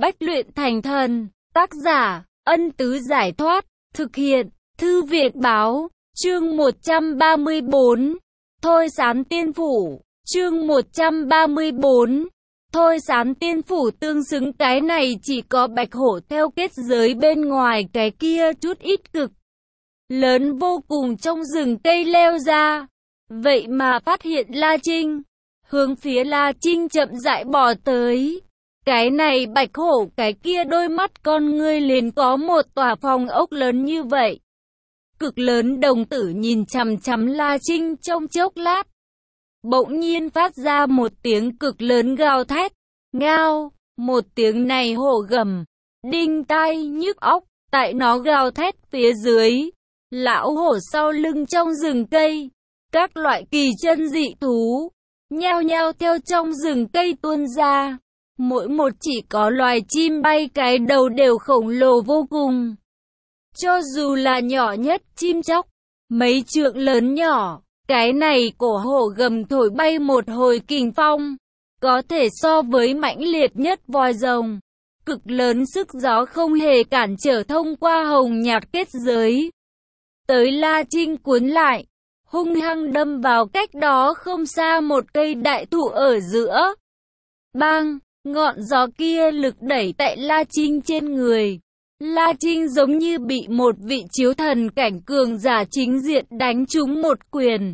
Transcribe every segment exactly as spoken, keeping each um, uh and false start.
Bách luyện thành thần. Tác giả, Ân Tứ Giải Thoát. Thực hiện, Thư Việt Báo. Chương một trăm ba mươi bốn. Thôi Sán Tiên Phủ. Chương một trăm ba mươi bốn. Thôi Sán Tiên Phủ tương xứng, cái này chỉ có bạch hổ theo kết giới bên ngoài, cái kia chút ít cực lớn vô cùng trong rừng cây leo ra. Vậy mà phát hiện La Trinh, hướng phía La Trinh chậm rãi bò tới. Cái này bạch hổ, cái kia đôi mắt con ngươi liền có một tòa phòng ốc lớn như vậy. Cực lớn đồng tử nhìn chằm chằm La Trinh trong chốc lát. Bỗng nhiên phát ra một tiếng cực lớn gào thét. Ngao, một tiếng này hổ gầm, đinh tai nhức óc. Tại nó gào thét phía dưới, lão hổ sau lưng trong rừng cây, các loại kỳ chân dị thú nhao nhao theo trong rừng cây tuôn ra. Mỗi một chỉ có loài chim bay, cái đầu đều khổng lồ vô cùng. Cho dù là nhỏ nhất chim chóc, mấy trượng lớn nhỏ, cái này cổ hổ gầm thổi bay một hồi kình phong, có thể so với mãnh liệt nhất voi rồng. Cực lớn sức gió không hề cản trở thông qua hồng nhạt kết giới. Tới La Trinh cuốn lại, hung hăng đâm vào cách đó không xa một cây đại thụ ở giữa. Bang, ngọn gió kia lực đẩy tại La Trinh trên người. La Trinh giống như bị một vị chiếu thần cảnh cường giả chính diện đánh trúng một quyền.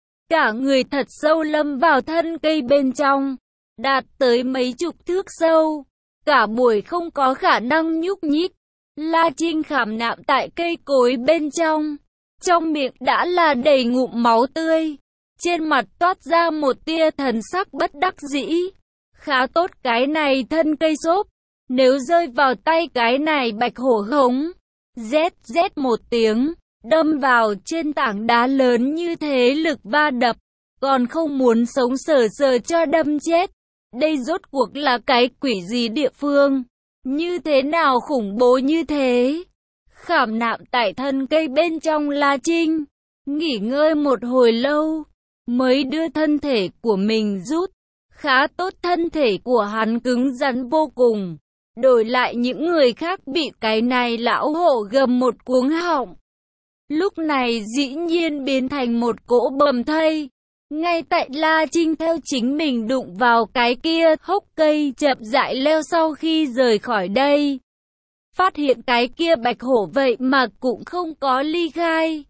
Cả người thật sâu lâm vào thân cây bên trong, đạt tới mấy chục thước sâu. Cả buổi không có khả năng nhúc nhích. La Trinh khảm nạm tại cây cối bên trong. Trong miệng đã là đầy ngụm máu tươi. Trên mặt toát ra một tia thần sắc bất đắc dĩ. Khá tốt cái này thân cây xốp. Nếu rơi vào tay cái này bạch hổ hống, rét rét một tiếng, đâm vào trên tảng đá lớn như thế, lực va đập, còn không muốn sống sờ sờ cho đâm chết. Đây rốt cuộc là cái quỷ gì địa phương? Như thế nào khủng bố như thế? Khảm nạm tại thân cây bên trong La Trinh, nghỉ ngơi một hồi lâu, mới đưa thân thể của mình rút. Khá tốt, thân thể của hắn cứng rắn vô cùng. Đổi lại những người khác bị cái này lão hổ gầm một cuống họng, lúc này dĩ nhiên biến thành một cỗ bầm thây. Ngay tại La Trinh theo chính mình đụng vào cái kia hốc cây chậm rãi leo, sau khi rời khỏi đây, phát hiện cái kia bạch hổ vậy mà cũng không có ly khai,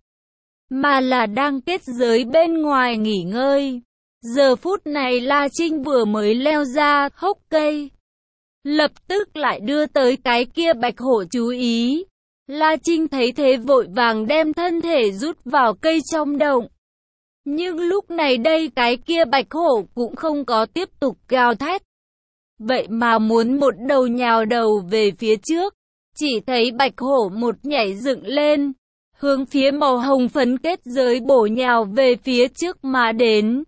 mà là đang kết giới bên ngoài nghỉ ngơi. Giờ phút này La Trinh vừa mới leo ra hốc cây, lập tức lại đưa tới cái kia bạch hổ chú ý. La Trinh thấy thế vội vàng đem thân thể rút vào cây trong động. Nhưng lúc này đây cái kia bạch hổ cũng không có tiếp tục gào thét, vậy mà muốn một đầu nhào đầu về phía trước. Chỉ thấy bạch hổ một nhảy dựng lên, hướng phía màu hồng phấn kết giới bổ nhào về phía trước mà đến.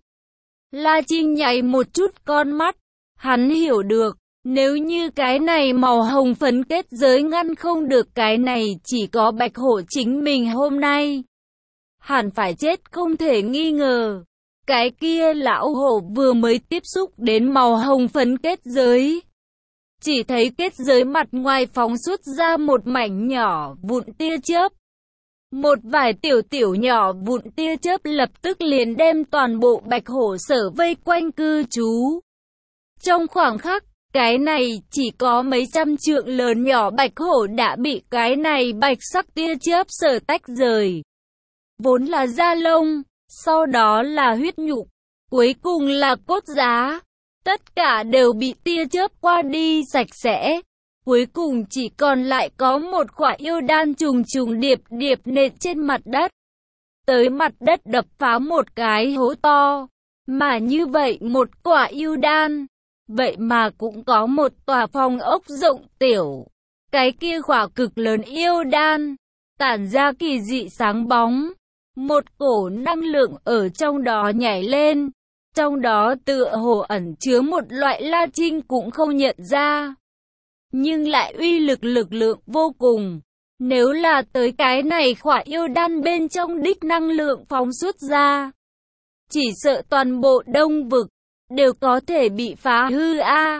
La Trinh nháy một chút con mắt, hắn hiểu được, nếu như cái này màu hồng phấn kết giới ngăn không được cái này, chỉ có bạch hổ chính mình hôm nay hẳn phải chết không thể nghi ngờ. Cái kia lão hổ vừa mới tiếp xúc đến màu hồng phấn kết giới, chỉ thấy kết giới mặt ngoài phóng xuất ra một mảnh nhỏ vụn tia chớp. Một vài tiểu tiểu nhỏ vụn tia chớp lập tức liền đem toàn bộ bạch hổ sở vây quanh cư trú. Trong khoảng khắc, cái này chỉ có mấy trăm trượng lớn nhỏ bạch hổ đã bị cái này bạch sắc tia chớp sở tách rời. Vốn là da lông, sau đó là huyết nhục, cuối cùng là cốt giá. Tất cả đều bị tia chớp qua đi sạch sẽ. Cuối cùng chỉ còn lại có một quả yêu đan trùng trùng điệp điệp nện trên mặt đất. Tới mặt đất đập phá một cái hố to. Mà như vậy một quả yêu đan, vậy mà cũng có một tòa phòng ốc rộng tiểu. Cái kia quả cực lớn yêu đan, tản ra kỳ dị sáng bóng. Một cổ năng lượng ở trong đó nhảy lên. Trong đó tựa hồ ẩn chứa một loại La Trinh cũng không nhận ra, nhưng lại uy lực lực lượng vô cùng. Nếu là tới cái này khỏa yêu đan bên trong đích năng lượng phóng xuất ra, chỉ sợ toàn bộ đông vực đều có thể bị phá hư a.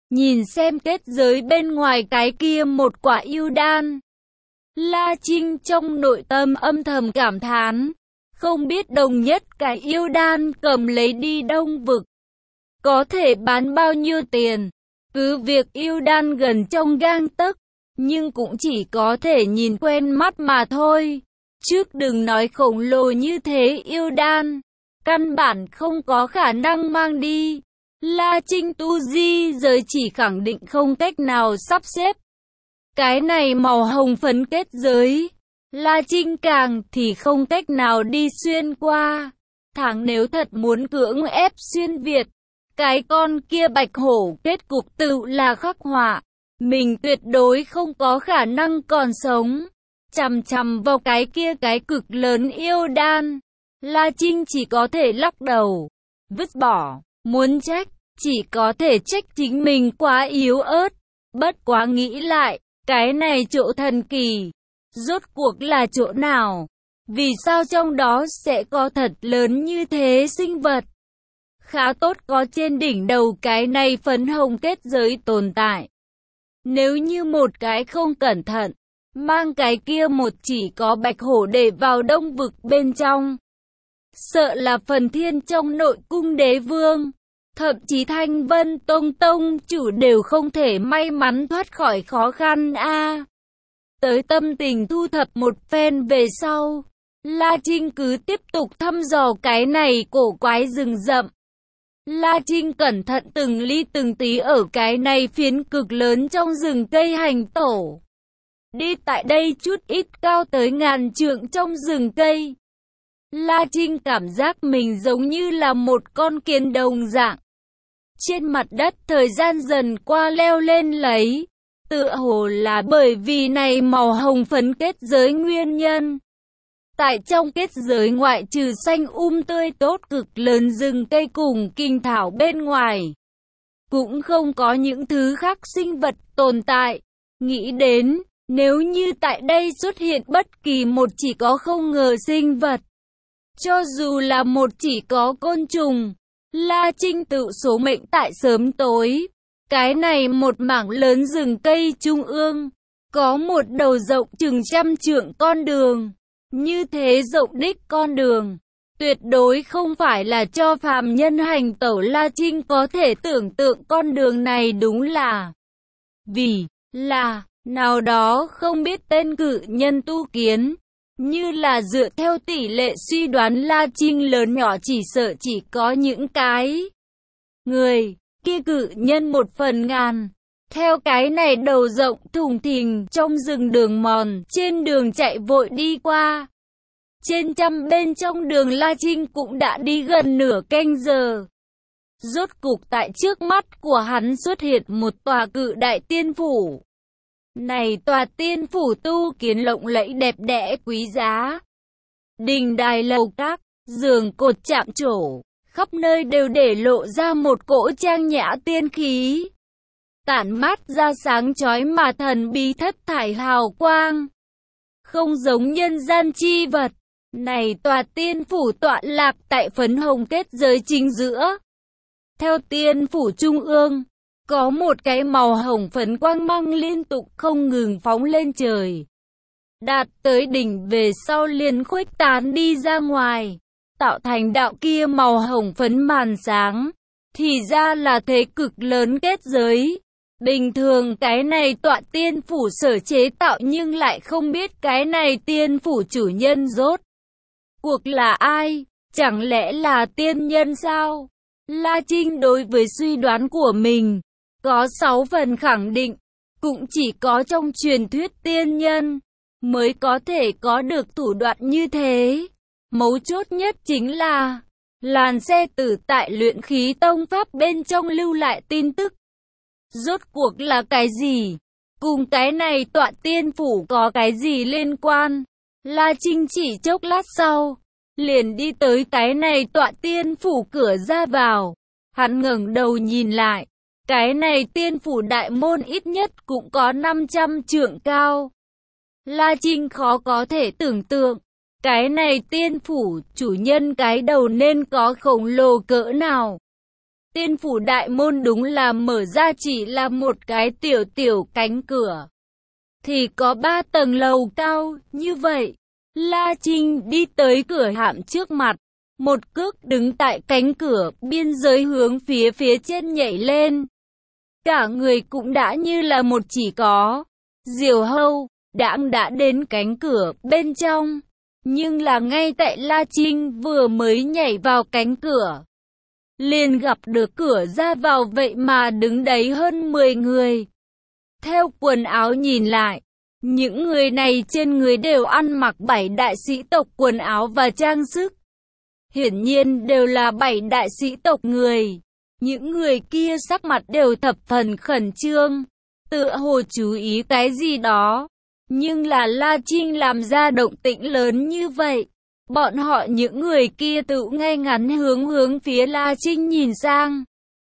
nhìn xem kết giới bên ngoài cái kia một quả yêu đan. La Trinh trong nội tâm âm thầm cảm thán, không biết đồng nhất cái yêu đan cầm lấy đi Đông Vực, có thể bán bao nhiêu tiền. Cứ việc yêu đan gần trong gang tấc, nhưng cũng chỉ có thể nhìn quen mắt mà thôi. Trước đừng nói khổng lồ như thế yêu đan, căn bản không có khả năng mang đi. La Trinh tu di giới chỉ khẳng định không cách nào sắp xếp. Cái này màu hồng phấn kết giới, La Trinh càng thì không cách nào đi xuyên qua. Thằng nếu thật muốn cưỡng ép xuyên Việt, cái con kia bạch hổ kết cục tự là khắc họa. Mình tuyệt đối không có khả năng còn sống. Chằm chằm vào cái kia cái cực lớn yêu đan, La Trinh chỉ có thể lắc đầu, vứt bỏ. Muốn trách, chỉ có thể trách chính mình quá yếu ớt. Bất quá nghĩ lại, cái này chỗ thần kỳ, rốt cuộc là chỗ nào? Vì sao trong đó sẽ có thật lớn như thế sinh vật? Khá tốt có trên đỉnh đầu cái này phấn hồng kết giới tồn tại. Nếu như một cái không cẩn thận, mang cái kia một chỉ có bạch hổ để vào Đông Vực bên trong, sợ là phần thiên trong nội cung đế vương, thậm chí Thanh Vân Tông tông chủ đều không thể may mắn thoát khỏi khó khăn a. À, tới tâm tình thu thập một phen về sau, La Trinh cứ tiếp tục thăm dò cái này cổ quái rừng rậm. La Trinh cẩn thận từng ly từng tí ở cái này phiến cực lớn trong rừng cây hành tổ. Đi tại đây chút ít cao tới ngàn trượng trong rừng cây, La Trinh cảm giác mình giống như là một con kiến đồng dạng. Trên mặt đất thời gian dần qua leo lên lấy, tựa hồ là bởi vì này màu hồng phấn kết giới nguyên nhân. Tại trong kết giới ngoại trừ xanh um tươi tốt cực lớn rừng cây cùng kinh thảo bên ngoài, cũng không có những thứ khác sinh vật tồn tại. Nghĩ đến, nếu như tại đây xuất hiện bất kỳ một chỉ có không ngờ sinh vật, cho dù là một chỉ có côn trùng, La Trinh tự số mệnh tại sớm tối. Cái này một mảng lớn rừng cây trung ương, có một đầu rộng chừng trăm trượng con đường. Như thế rộng đích con đường, tuyệt đối không phải là cho phàm nhân hành tẩu. La Trinh có thể tưởng tượng con đường này đúng là vì là nào đó không biết tên cự nhân tu kiến. Như là dựa theo tỷ lệ suy đoán La Trinh lớn nhỏ chỉ sợ chỉ có những cái người kia cự nhân một phần ngàn. Theo cái này đầu rộng thùng thình trong rừng đường mòn, trên đường chạy vội đi qua. Trên trăm bên trong đường La Trinh cũng đã đi gần nửa canh giờ. Rốt cục tại trước mắt của hắn xuất hiện một tòa cự đại tiên phủ. Này tòa tiên phủ tu kiến lộng lẫy đẹp đẽ quý giá. Đình đài lầu các, giường cột chạm trổ, khắp nơi đều để lộ ra một cỗ trang nhã tiên khí. Tản mát ra sáng chói mà thần bí thất thải hào quang. Không giống nhân gian chi vật. Này tòa tiên phủ tọa lạc tại phấn hồng kết giới chính giữa. Theo tiên phủ trung ương, có một cái màu hồng phấn quang mang liên tục không ngừng phóng lên trời. Đạt tới đỉnh về sau liền khuếch tán đi ra ngoài, tạo thành đạo kia màu hồng phấn màn sáng. Thì ra là thế cực lớn kết giới. Bình thường cái này tọa tiên phủ sở chế tạo nhưng lại không biết cái này tiên phủ chủ nhân rốt cuộc là ai, chẳng lẽ là tiên nhân sao? La Trinh đối với suy đoán của mình có sáu phần khẳng định, cũng chỉ có trong truyền thuyết tiên nhân mới có thể có được thủ đoạn như thế. Mấu chốt nhất chính là làn xe tử tại luyện khí tông pháp bên trong lưu lại tin tức. Rốt cuộc là cái gì? Cùng cái này tọa tiên phủ có cái gì liên quan? La Trinh chỉ chốc lát sau, liền đi tới cái này tọa tiên phủ cửa ra vào. Hắn ngẩng đầu nhìn lại, cái này tiên phủ đại môn ít nhất cũng có năm trăm trượng cao. La Trinh khó có thể tưởng tượng, cái này tiên phủ chủ nhân cái đầu nên có khổng lồ cỡ nào. Tiên phủ đại môn đúng là mở ra chỉ là một cái tiểu tiểu cánh cửa. Thì có ba tầng lầu cao, như vậy. La Trinh đi tới cửa hạm trước mặt. Một cước đứng tại cánh cửa, biên giới hướng phía phía trên nhảy lên. Cả người cũng đã như là một chỉ có. Diều hâu, đãng đã đến cánh cửa bên trong. Nhưng là ngay tại La Trinh vừa mới nhảy vào cánh cửa, liền gặp được cửa ra vào vậy mà đứng đấy hơn mười người. Theo quần áo nhìn lại, những người này trên người đều ăn mặc bảy đại sĩ tộc quần áo và trang sức. Hiển nhiên đều là bảy đại sĩ tộc người. Những người kia sắc mặt đều thập phần khẩn trương, tựa hồ chú ý cái gì đó. Nhưng là La Trinh làm ra động tĩnh lớn như vậy, bọn họ những người kia tự ngay ngắn hướng hướng phía La Trinh nhìn sang.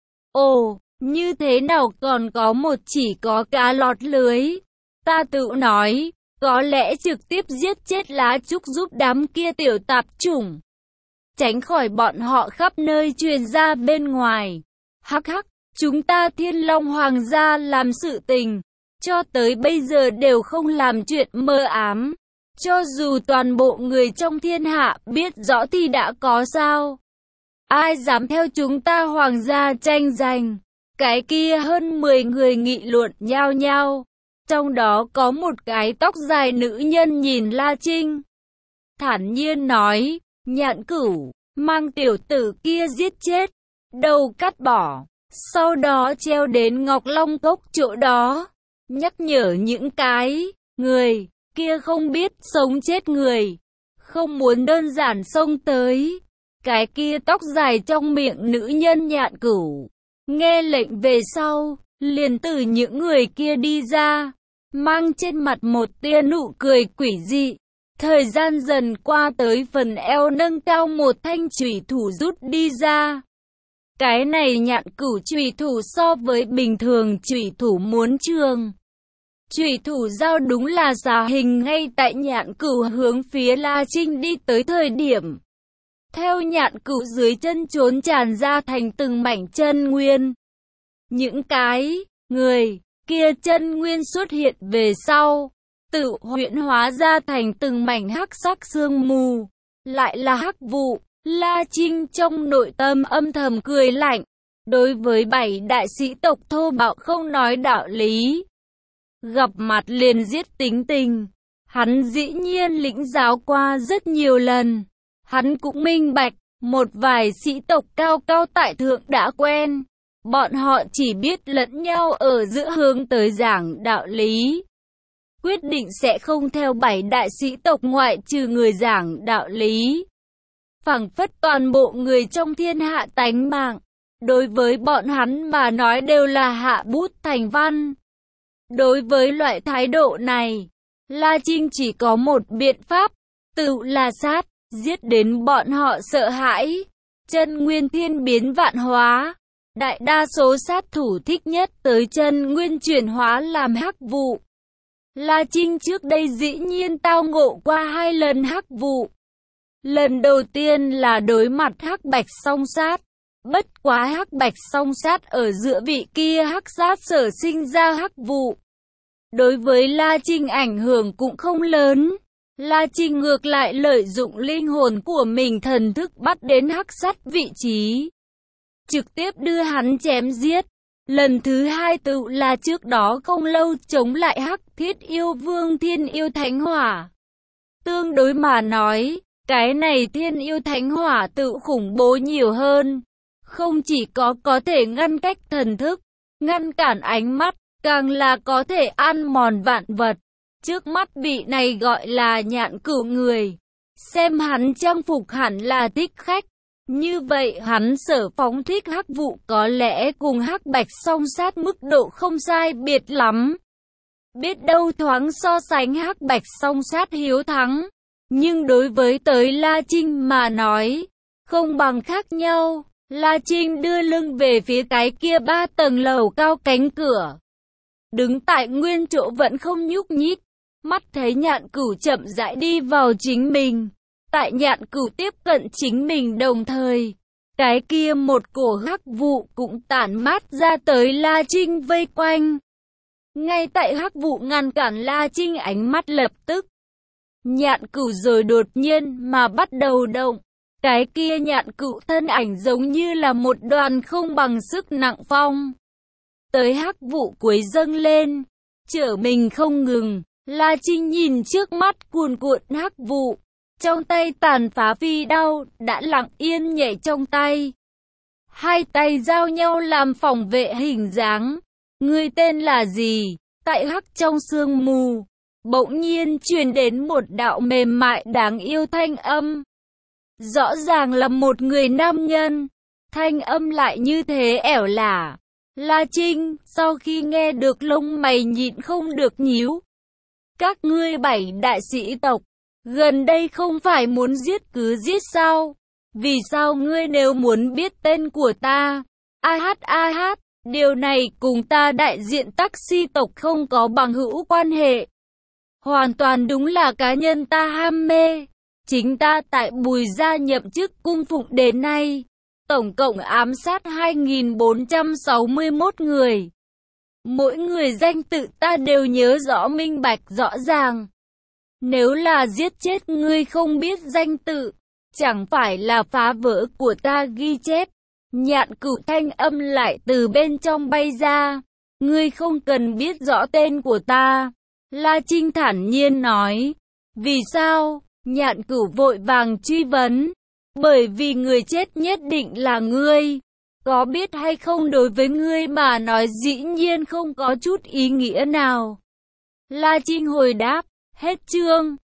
Ồ, như thế nào còn có một chỉ có cá lọt lưới? Ta tự nói, có lẽ trực tiếp giết chết lá trúc giúp đám kia tiểu tạp chủng, tránh khỏi bọn họ khắp nơi truyền ra bên ngoài. Hắc hắc, chúng ta Thiên Long Hoàng gia làm sự tình, cho tới bây giờ đều không làm chuyện mơ ám. Cho dù toàn bộ người trong thiên hạ biết rõ thì đã có sao? Ai dám theo chúng ta hoàng gia tranh giành? Cái kia hơn mười người nghị luận nhao nhao. Trong đó có một cái tóc dài nữ nhân nhìn La Trinh, thản nhiên nói, Nhạn Cửu, mang tiểu tử kia giết chết, đầu cắt bỏ, sau đó treo đến Ngọc Long Cốc chỗ đó, nhắc nhở những cái người kia không biết sống chết người, không muốn đơn giản xông tới. Cái kia tóc dài trong miệng nữ nhân Nhạn Cửu nghe lệnh về sau, liền từ những người kia đi ra, mang trên mặt một tia nụ cười quỷ dị. Thời gian dần qua tới phần eo nâng cao một thanh chủy thủ rút đi ra. Cái này Nhạn Cửu chủy thủ so với bình thường chủy thủ muốn trường. Chủy thủ dao đúng là xà hình ngay tại Nhạn Cửu hướng phía La Trinh đi tới thời điểm. Theo Nhạn Cửu dưới chân trốn tràn ra thành từng mảnh chân nguyên. Những cái người kia chân nguyên xuất hiện về sau, tự huyễn hóa ra thành từng mảnh hắc sắc sương mù, lại là hắc vụ. La Trinh trong nội tâm âm thầm cười lạnh. Đối với bảy đại sĩ tộc thô bạo không nói đạo lý, gặp mặt liền giết tính tình, hắn dĩ nhiên lĩnh giáo qua rất nhiều lần. Hắn cũng minh bạch, một vài sĩ tộc cao cao tại thượng đã quen, bọn họ chỉ biết lẫn nhau ở giữa hướng tới giảng đạo lý, quyết định sẽ không theo bảy đại sĩ tộc ngoại trừ người giảng đạo lý. Phảng phất toàn bộ người trong thiên hạ tánh mạng, đối với bọn hắn mà nói đều là hạ bút thành văn. Đối với loại thái độ này, La Trinh chỉ có một biện pháp, tự là sát, giết đến bọn họ sợ hãi. Chân nguyên thiên biến vạn hóa, đại đa số sát thủ thích nhất tới chân nguyên chuyển hóa làm hắc vụ. La Trinh trước đây dĩ nhiên tao ngộ qua hai lần hắc vụ. Lần đầu tiên là đối mặt hắc bạch song sát, bất quá hắc bạch song sát ở giữa vị kia hắc sát sở sinh ra hắc vụ, đối với La Trinh ảnh hưởng cũng không lớn. La Trinh ngược lại lợi dụng linh hồn của mình thần thức bắt đến hắc sát vị trí, trực tiếp đưa hắn chém giết. Lần thứ hai tự là trước đó không lâu chống lại hắc thiết yêu vương thiên yêu thánh hỏa. Tương đối mà nói, cái này thiên yêu thánh hỏa tự khủng bố nhiều hơn. Không chỉ có có thể ngăn cách thần thức, ngăn cản ánh mắt, càng là có thể ăn mòn vạn vật. Trước mắt vị này gọi là Nhạn Cửu người, xem hắn trang phục hẳn là thích khách. Như vậy hắn sở phóng thích hắc vụ có lẽ cùng hắc bạch song sát mức độ không sai biệt lắm. Biết đâu thoáng so sánh hắc bạch song sát hiếu thắng. Nhưng đối với tới La Trinh mà nói, không bằng khác nhau. La Trinh đưa lưng về phía cái kia ba tầng lầu cao cánh cửa, đứng tại nguyên chỗ vẫn không nhúc nhích. Mắt thấy Nhạn Cửu chậm rãi đi vào chính mình. Tại Nhạn Cửu tiếp cận chính mình đồng thời, Cái kia một cổ hắc vụ cũng tản mát ra tới La Trinh vây quanh. Ngay tại hắc vụ ngăn cản La Trinh ánh mắt lập tức. Nhạn Cửu rồi đột nhiên mà bắt đầu động. Cái kia Nhạn Cửu thân ảnh giống như là một đoàn không bằng sức nặng phong. Tới hắc vụ cuối dâng lên, trở mình không ngừng. La Trinh nhìn trước mắt cuồn cuộn hắc vụ. Trong tay tàn phá phi đao đã lặng yên nhảy trong tay. Hai tay giao nhau làm phòng vệ hình dáng. Ngươi tên là gì? Tại hắc trong sương mù, bỗng nhiên truyền đến một đạo mềm mại đáng yêu thanh âm. Rõ ràng là một người nam nhân. Thanh âm lại như thế ẻo lả. La Trinh sau khi nghe được lông mày nhịn không được nhíu. Các ngươi bảy đại sĩ tộc, gần đây không phải muốn giết cứ giết sao? Vì sao ngươi nếu muốn biết tên của ta? A hát a hát, điều này cùng ta đại diện taxi tộc không có bằng hữu quan hệ. Hoàn toàn đúng là cá nhân ta ham mê. Chính ta tại Bùi gia nhậm chức cung phụng đến nay, tổng cộng ám sát hai nghìn bốn trăm sáu mươi mốt người. Mỗi người danh tự ta đều nhớ rõ minh bạch rõ ràng. Nếu là giết chết ngươi không biết danh tự, chẳng phải là phá vỡ của ta ghi chép. Nhạn Cửu thanh âm lại từ bên trong bay ra. Ngươi không cần biết rõ tên của ta. La Trinh thản nhiên nói. Vì sao? Nhạn Cửu vội vàng truy vấn. Bởi vì người chết nhất định là ngươi. Có biết hay không đối với ngươi mà nói dĩ nhiên không có chút ý nghĩa nào. La Trinh hồi đáp. Hết chương.